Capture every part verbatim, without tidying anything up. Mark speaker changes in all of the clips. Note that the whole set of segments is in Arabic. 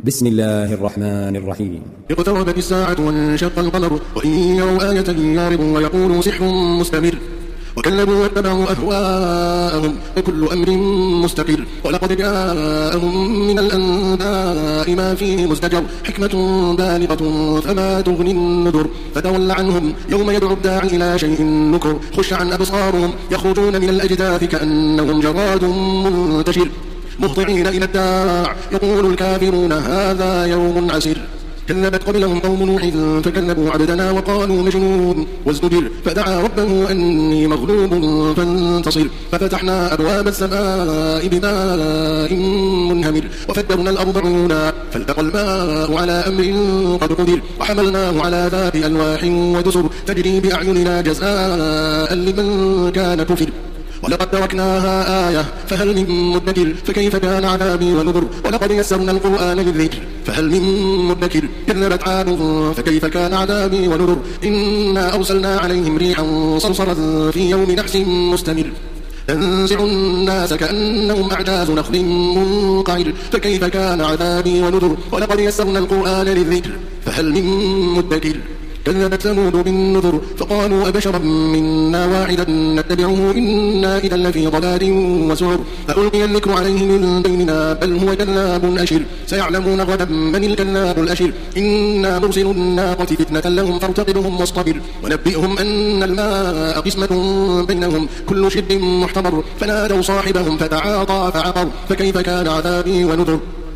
Speaker 1: بسم الله الرحمن الرحيم.
Speaker 2: اقتربت الساعة وانشق القمر وإن يروا آية يعرضوا ويقولوا سحر مستمر وكذبوا واتبعوا أهواءهم وكل أمر مستقر ولقد جاءهم من الأنباء ما فيه مزدجر حكمة بالغة فما تغني النذر فتول عنهم يوم يدعو الداعي إلى شيء نكر خش عن أبصارهم يخرجون من الأجداث كأنهم جراد منتشر مهطعين إلى الداع يقول الكافرون هذا يوم عسير كذبت قبلهم قوم نوح فكذبوا عبدنا وقالوا مجنون وازدجر فدعا ربه أني مغلوب فانتصر ففتحنا أبواب السماء بماء منهمر وفجرنا الأرض عيونا فالتقى الماء على أمر قد قدر وحملناه على ذات ألواح ودسر تجري بأعيننا جزاء لمن كان كفر ولقد تركناها آية فهل من مدكر فكيف كان عذابي ونذر ولقد يسرنا القرآن للذكر فهل من مدكر كذبت عاد فكيف كان عذابي ونذر إنا أرسلنا عليهم ريحا صرصرا في يوم نحس مستمر تنزع الناس كأنهم أعجاز نخل منقعر فكيف كان عذابي ونذر ولقد يسرنا القرآن للذكر فهل من مدكر كذبت ثمود بالنذر فقالوا أبشرا منا واحدا نتبعه إنا إذا لفي ضلال وسعر فألقي الذكر عليه من بيننا بل هو كذاب أشر سيعلمون غدا من الكذاب الأشر إنا مرسل الناقة فتنة لهم فارتقبهم واصطبر ونبئهم أن الماء قسمة بينهم كل شرب محتضر فنادوا صاحبهم فتعاطى فعقر فكيف كان عذابي ونذر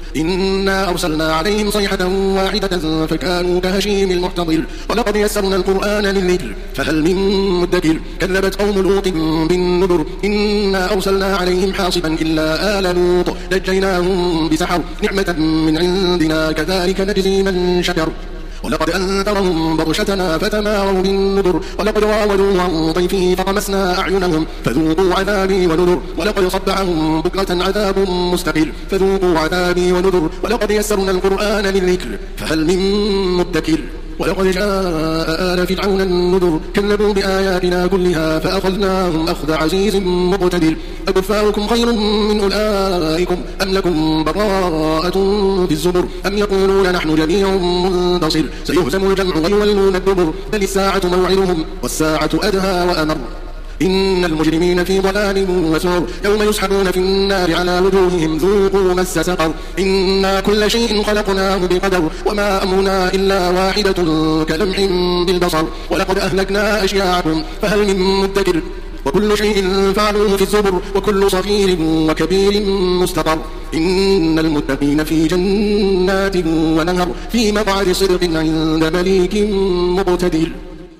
Speaker 2: إنا أرسلنا عليهم صيحة واحدة فكانوا كهشيم المحتضر ولقد يسرنا القرآن للذكر فهل من مدكر كذبت قوم لوط بالنذر إنا أرسلنا عليهم حاصبا إلا آل لوط نجيناهم بسحر نعمة من عندنا كذلك نجزي من شكر ولقد أنذرهم بطشتنا فتماروا بالنذر ولقد راودوا عن ضيفه فطمسنا أعينهم فذوقوا عذابي ونذر ولقد صبحهم بكرة عذاب مستقر فذوقوا عذابي ونذر ولقد يسرنا القرآن للذكر فهل من مدكر ولقد جاء آل فرعون النذر كذبوا بآياتنا كلها فأخذناهم أخذ عزيز مقتدر أكفاركم خير من أولئكم أم لكم براءة في الزبر أم يقولون نحن جميع منتصر سيهزم الجمع ويولون الدبر بل الساعة موعدهم والساعة أدهى وأمر إن المجرمين في ضلال وسعر يوم يسحبون في النار على وجوههم ذوقوا مس سقر إنا كل شيء خلقناه بقدر وما أمرنا إلا واحدة كلمح بالبصر ولقد أهلكنا أشياعكم فهل من مدكر وكل شيء فعلوه في الزبر وكل صغير وكبير مستقر إن المتقين في جنات ونهر في مقعد صدق عند مليك مقتدر.